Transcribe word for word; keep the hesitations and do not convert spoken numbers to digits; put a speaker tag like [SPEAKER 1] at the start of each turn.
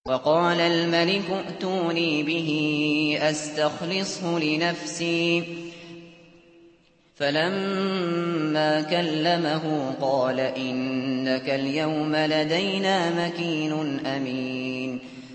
[SPEAKER 1] وقال الملك ائتوني به أستخلصه لنفسي فلما كلمه قال إنك اليوم لدينا مكين أمين